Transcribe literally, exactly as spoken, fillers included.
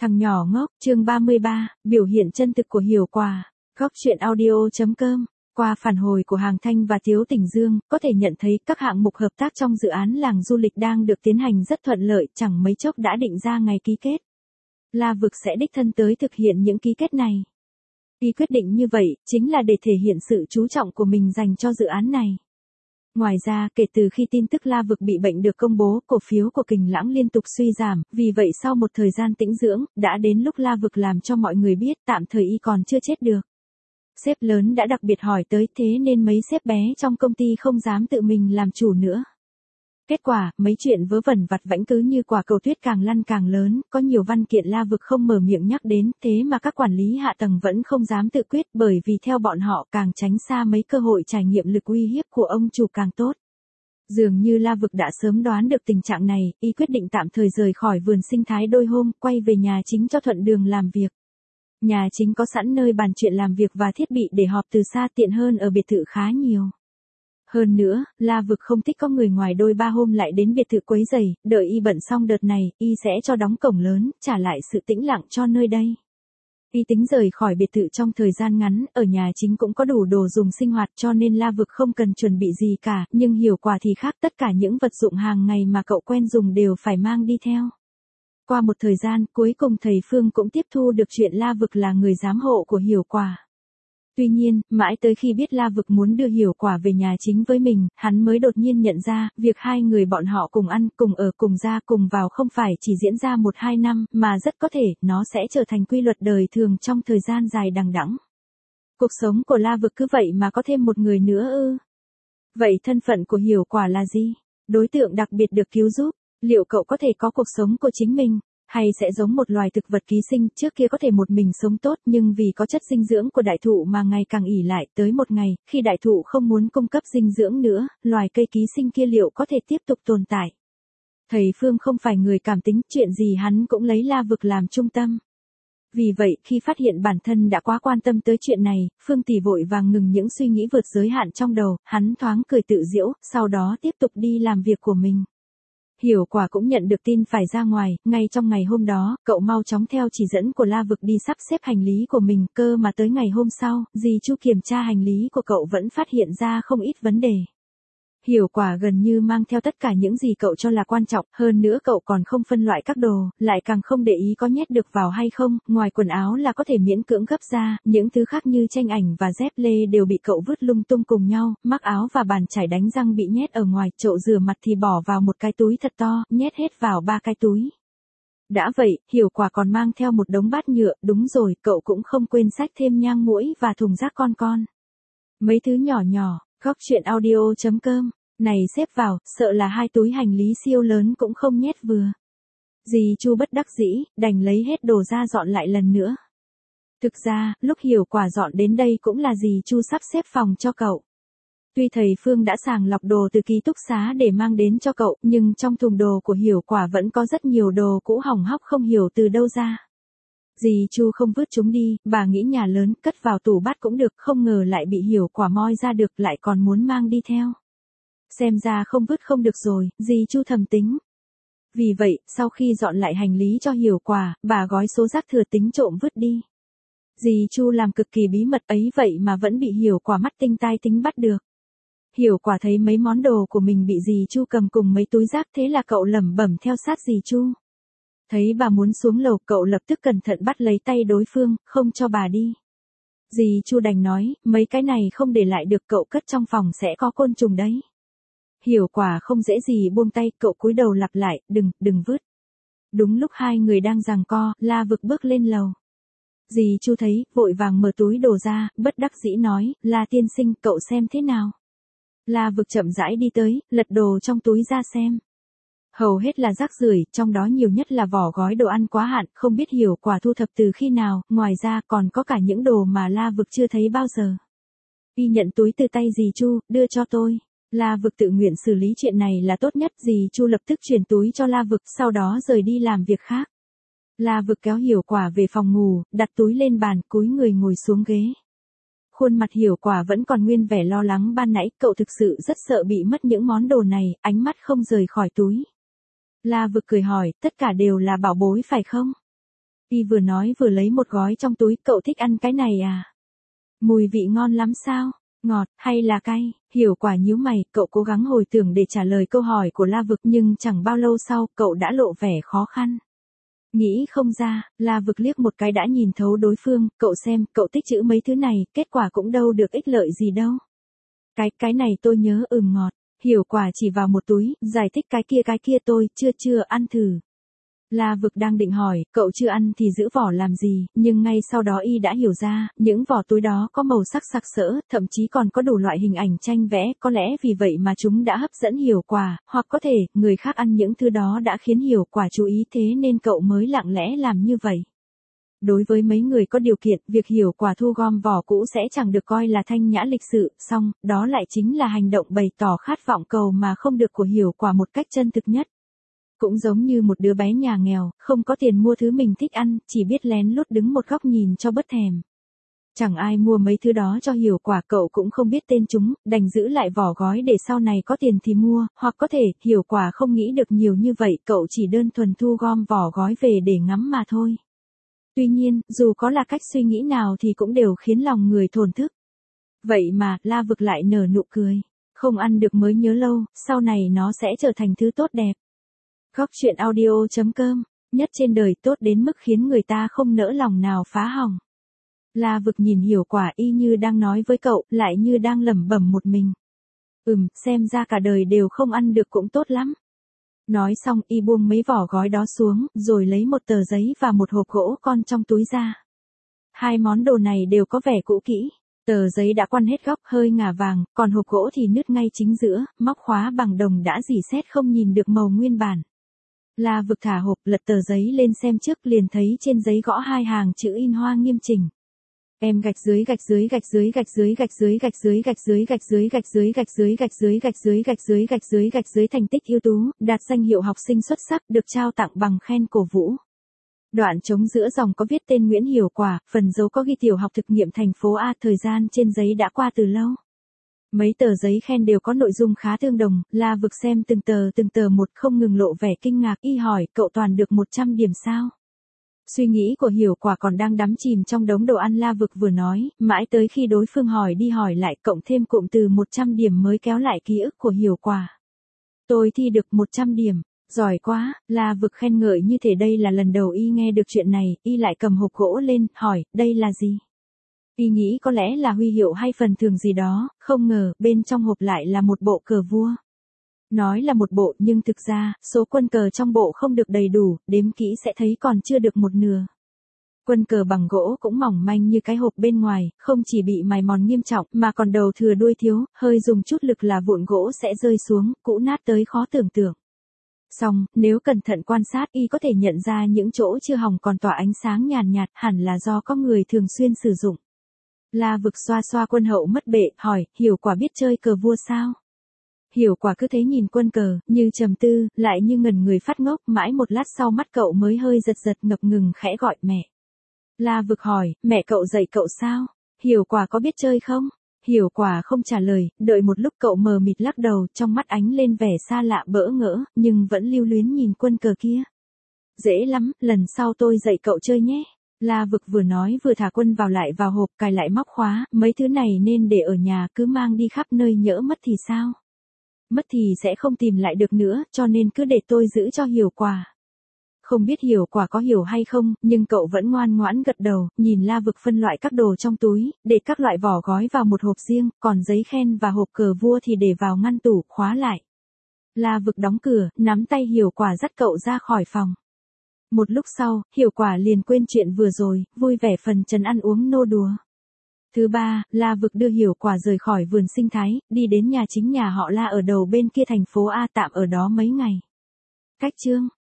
Thằng nhỏ ngốc, chương ba mươi ba, biểu hiện chân thực của Hiểu Quả. Góc truyện audio chấm com. Qua phản hồi của Hàng Thanh và Tiếu Tỉnh Dương, có thể nhận thấy các hạng mục hợp tác trong dự án làng du lịch đang được tiến hành rất thuận lợi, chẳng mấy chốc đã định ra ngày ký kết. La Vực sẽ đích thân tới thực hiện những ký kết này. Y quyết định như vậy, chính là để thể hiện sự chú trọng của mình dành cho dự án này. Ngoài ra, kể từ khi tin tức La Vực bị bệnh được công bố, cổ phiếu của Kình Lãng liên tục suy giảm, vì vậy sau một thời gian tĩnh dưỡng, đã đến lúc La Vực làm cho mọi người biết tạm thời y còn chưa chết được. Sếp lớn đã đặc biệt hỏi tới, thế nên mấy sếp bé trong công ty không dám tự mình làm chủ nữa. Kết quả, mấy chuyện vớ vẩn vặt vãnh cứ như quả cầu tuyết càng lăn càng lớn, có nhiều văn kiện La Vực không mở miệng nhắc đến, thế mà các quản lý hạ tầng vẫn không dám tự quyết, bởi vì theo bọn họ càng tránh xa mấy cơ hội trải nghiệm lực uy hiếp của ông chủ càng tốt. Dường như La Vực đã sớm đoán được tình trạng này, y quyết định tạm thời rời khỏi vườn sinh thái đôi hôm, quay về nhà chính cho thuận đường làm việc. Nhà chính có sẵn nơi bàn chuyện làm việc và thiết bị để họp từ xa, tiện hơn ở biệt thự khá nhiều. Hơn nữa, La Vực không thích có người ngoài đôi ba hôm lại đến biệt thự quấy rầy, đợi y bận xong đợt này, y sẽ cho đóng cổng lớn, trả lại sự tĩnh lặng cho nơi đây. Y tính rời khỏi biệt thự trong thời gian ngắn, ở nhà chính cũng có đủ đồ dùng sinh hoạt cho nên La Vực không cần chuẩn bị gì cả, nhưng Hiểu Quả thì khác, tất cả những vật dụng hàng ngày mà cậu quen dùng đều phải mang đi theo. Qua một thời gian, cuối cùng thầy Phương cũng tiếp thu được chuyện La Vực là người giám hộ của Hiểu Quả. Tuy nhiên, mãi tới khi biết La Vực muốn đưa Hiểu Quả về nhà chính với mình, hắn mới đột nhiên nhận ra, việc hai người bọn họ cùng ăn, cùng ở, cùng ra, cùng vào không phải chỉ diễn ra một hai năm, mà rất có thể, nó sẽ trở thành quy luật đời thường trong thời gian dài đằng đẵng. Cuộc sống của La Vực cứ vậy mà có thêm một người nữa ư? Vậy thân phận của Hiểu Quả là gì? Đối tượng đặc biệt được cứu giúp, liệu cậu có thể có cuộc sống của chính mình? Hay sẽ giống một loài thực vật ký sinh, trước kia có thể một mình sống tốt nhưng vì có chất dinh dưỡng của đại thụ mà ngày càng ỷ lại, tới một ngày, khi đại thụ không muốn cung cấp dinh dưỡng nữa, loài cây ký sinh kia liệu có thể tiếp tục tồn tại? Thầy Phương không phải người cảm tính, chuyện gì hắn cũng lấy La Vực làm trung tâm. Vì vậy, khi phát hiện bản thân đã quá quan tâm tới chuyện này, Phương Tỷ vội vàng ngừng những suy nghĩ vượt giới hạn trong đầu, hắn thoáng cười tự giễu, sau đó tiếp tục đi làm việc của mình. Hiểu Quả cũng nhận được tin phải ra ngoài, ngay trong ngày hôm đó, cậu mau chóng theo chỉ dẫn của La Vực đi sắp xếp hành lý của mình, cơ mà tới ngày hôm sau, dì Chu kiểm tra hành lý của cậu vẫn phát hiện ra không ít vấn đề. Hiểu Quả gần như mang theo tất cả những gì cậu cho là quan trọng, hơn nữa cậu còn không phân loại các đồ, lại càng không để ý có nhét được vào hay không, ngoài quần áo là có thể miễn cưỡng gấp ra, những thứ khác như tranh ảnh và dép lê đều bị cậu vứt lung tung cùng nhau, mác áo và bàn chải đánh răng bị nhét ở ngoài, chậu rửa mặt thì bỏ vào một cái túi thật to, nhét hết vào ba cái túi. Đã vậy, Hiểu Quả còn mang theo một đống bát nhựa, đúng rồi, cậu cũng không quên xách thêm nhang muỗi và thùng rác con con. Mấy thứ nhỏ nhỏ. Góc truyện audio chấm com, này xếp vào, sợ là hai túi hành lý siêu lớn cũng không nhét vừa. Dì Chu bất đắc dĩ, đành lấy hết đồ ra dọn lại lần nữa. Thực ra, lúc Hiểu Quả dọn đến đây cũng là dì Chu sắp xếp phòng cho cậu. Tuy thầy Phương đã sàng lọc đồ từ ký túc xá để mang đến cho cậu, nhưng trong thùng đồ của Hiểu Quả vẫn có rất nhiều đồ cũ hỏng hóc không hiểu từ đâu ra. Dì Chu không vứt chúng đi, bà nghĩ nhà lớn, cất vào tủ bát cũng được, không ngờ lại bị Hiểu Quả moi ra được, lại còn muốn mang đi theo. Xem ra không vứt không được rồi, dì Chu thầm tính. Vì vậy, sau khi dọn lại hành lý cho Hiểu Quả, bà gói số rác thừa tính trộm vứt đi. Dì Chu làm cực kỳ bí mật ấy vậy mà vẫn bị Hiểu Quả mắt tinh tai tính bắt được. Hiểu Quả thấy mấy món đồ của mình bị dì Chu cầm cùng mấy túi rác, thế là cậu lẩm bẩm theo sát dì Chu. Thấy bà muốn xuống lầu, cậu lập tức cẩn thận bắt lấy tay đối phương, không cho bà đi. Dì Chu đành nói, mấy cái này không để lại được, cậu cất trong phòng sẽ có côn trùng đấy. Hiểu Quả không dễ gì buông tay, cậu cúi đầu lặp lại, đừng, đừng vứt. Đúng lúc hai người đang giằng co, La Vực bước lên lầu. Dì Chu thấy, vội vàng mở túi đồ ra, bất đắc dĩ nói, La tiên sinh, cậu xem thế nào. La Vực chậm rãi đi tới, lật đồ trong túi ra xem. Hầu hết là rác rưởi, trong đó nhiều nhất là vỏ gói đồ ăn quá hạn, không biết Hiểu Quả thu thập từ khi nào, ngoài ra còn có cả những đồ mà La Vực chưa thấy bao giờ. Y nhận túi từ tay dì Chu, đưa cho tôi. La Vực tự nguyện xử lý chuyện này là tốt nhất, dì Chu lập tức chuyển túi cho La Vực, sau đó rời đi làm việc khác. La Vực kéo Hiểu Quả về phòng ngủ, đặt túi lên bàn, cúi người ngồi xuống ghế. Khuôn mặt Hiểu Quả vẫn còn nguyên vẻ lo lắng ban nãy, cậu thực sự rất sợ bị mất những món đồ này, ánh mắt không rời khỏi túi. La Vực cười hỏi, tất cả đều là bảo bối phải không? Y vừa nói vừa lấy một gói trong túi, cậu thích ăn cái này à? Mùi vị ngon lắm sao? Ngọt, hay là cay? Hiểu Quả nhíu mày, cậu cố gắng hồi tưởng để trả lời câu hỏi của La Vực nhưng chẳng bao lâu sau, cậu đã lộ vẻ khó khăn. Nghĩ không ra, La Vực liếc một cái đã nhìn thấu đối phương, cậu xem, cậu tích trữ mấy thứ này, kết quả cũng đâu được ích lợi gì đâu. Cái, cái này tôi nhớ ừm ngọt. Hiểu Quả chỉ vào một túi, giải thích cái kia cái kia tôi, chưa chưa ăn thử. La Vực đang định hỏi, cậu chưa ăn thì giữ vỏ làm gì, nhưng ngay sau đó y đã hiểu ra, những vỏ túi đó có màu sắc sặc sỡ, thậm chí còn có đủ loại hình ảnh tranh vẽ, có lẽ vì vậy mà chúng đã hấp dẫn Hiểu Quả, hoặc có thể, người khác ăn những thứ đó đã khiến Hiểu Quả chú ý thế nên cậu mới lặng lẽ làm như vậy. Đối với mấy người có điều kiện, việc Hiểu Quả thu gom vỏ cũ sẽ chẳng được coi là thanh nhã lịch sự, song, đó lại chính là hành động bày tỏ khát vọng cầu mà không được của Hiểu Quả một cách chân thực nhất. Cũng giống như một đứa bé nhà nghèo, không có tiền mua thứ mình thích ăn, chỉ biết lén lút đứng một góc nhìn cho bớt thèm. Chẳng ai mua mấy thứ đó cho Hiểu Quả, cậu cũng không biết tên chúng, đành giữ lại vỏ gói để sau này có tiền thì mua, hoặc có thể, Hiểu Quả không nghĩ được nhiều như vậy, cậu chỉ đơn thuần thu gom vỏ gói về để ngắm mà thôi. Tuy nhiên, dù có là cách suy nghĩ nào thì cũng đều khiến lòng người thổn thức. Vậy mà, La Vực lại nở nụ cười. Không ăn được mới nhớ lâu, sau này nó sẽ trở thành thứ tốt đẹp. Góc truyện audio chấm com, nhất trên đời tốt đến mức khiến người ta không nỡ lòng nào phá hỏng. La Vực nhìn Hiểu Quả y như đang nói với cậu, lại như đang lẩm bẩm một mình. Ừm, xem ra cả đời đều không ăn được cũng tốt lắm. Nói xong y buông mấy vỏ gói đó xuống, rồi lấy một tờ giấy và một hộp gỗ con trong túi ra. Hai món đồ này đều có vẻ cũ kỹ. Tờ giấy đã quăn hết góc hơi ngả vàng, còn hộp gỗ thì nứt ngay chính giữa, móc khóa bằng đồng đã rỉ sét không nhìn được màu nguyên bản. La Vực thả hộp, lật tờ giấy lên xem trước, liền thấy trên giấy gõ hai hàng chữ in hoa nghiêm chỉnh. Em gạch dưới gạch dưới gạch dưới gạch dưới gạch dưới gạch dưới gạch dưới gạch dưới gạch dưới gạch dưới gạch dưới gạch dưới gạch dưới gạch dưới gạch dưới thành tích ưu tú, đạt danh hiệu học sinh xuất sắc, được trao tặng bằng khen cổ vũ. Đoạn trống giữa dòng có viết tên Nguyễn Hiểu Quả, phần dấu có ghi tiểu học thực nghiệm thành phố A, thời gian trên giấy đã qua từ lâu. Mấy tờ giấy khen đều có nội dung khá tương đồng, La Vực xem từng tờ từng tờ một không ngừng lộ vẻ kinh ngạc, y hỏi, cậu toàn được một trăm điểm sao? Suy nghĩ của Hiểu Quả còn đang đắm chìm trong đống đồ ăn, La Vực vừa nói, mãi tới khi đối phương hỏi đi hỏi lại, cộng thêm cụm từ một trăm điểm mới kéo lại ký ức của Hiểu Quả. Tôi thi được một trăm điểm, giỏi quá, La Vực khen ngợi như thể đây là lần đầu y nghe được chuyện này, y lại cầm hộp gỗ lên, hỏi, đây là gì? Y nghĩ có lẽ là huy hiệu hay phần thưởng gì đó, không ngờ, bên trong hộp lại là một bộ cờ vua. Nói là một bộ nhưng thực ra, số quân cờ trong bộ không được đầy đủ, đếm kỹ sẽ thấy còn chưa được một nửa. Quân cờ bằng gỗ cũng mỏng manh như cái hộp bên ngoài, không chỉ bị mài mòn nghiêm trọng mà còn đầu thừa đuôi thiếu, hơi dùng chút lực là vụn gỗ sẽ rơi xuống, cũ nát tới khó tưởng tượng. Song, nếu cẩn thận quan sát y có thể nhận ra những chỗ chưa hỏng còn tỏa ánh sáng nhàn nhạt, hẳn là do có người thường xuyên sử dụng. La Vực xoa xoa quân hậu mất bệ, hỏi, Hiểu Quả biết chơi cờ vua sao? Hiểu Quả cứ thế nhìn quân cờ, như trầm tư, lại như ngẩn người phát ngốc, mãi một lát sau mắt cậu mới hơi giật giật ngập ngừng khẽ gọi mẹ. La Vực hỏi, mẹ cậu dạy cậu sao? Hiểu Quả có biết chơi không? Hiểu Quả không trả lời, đợi một lúc cậu mờ mịt lắc đầu, trong mắt ánh lên vẻ xa lạ bỡ ngỡ, nhưng vẫn lưu luyến nhìn quân cờ kia. Dễ lắm, lần sau tôi dạy cậu chơi nhé. La Vực vừa nói vừa thả quân vào lại vào hộp, cài lại móc khóa, mấy thứ này nên để ở nhà, cứ mang đi khắp nơi nhỡ mất thì sao? Mất thì sẽ không tìm lại được nữa, cho nên cứ để tôi giữ cho Hiểu Quả. Không biết Hiểu Quả có hiểu hay không, nhưng cậu vẫn ngoan ngoãn gật đầu, nhìn La Vực phân loại các đồ trong túi, để các loại vỏ gói vào một hộp riêng, còn giấy khen và hộp cờ vua thì để vào ngăn tủ, khóa lại. La Vực đóng cửa, nắm tay Hiểu Quả dắt cậu ra khỏi phòng. Một lúc sau, Hiểu Quả liền quên chuyện vừa rồi, vui vẻ phần trần ăn uống nô đùa. Thứ ba, La Vực đưa Hiểu Quả rời khỏi vườn sinh thái, đi đến nhà chính nhà họ La ở đầu bên kia thành phố A, tạm ở đó mấy ngày. Cách chương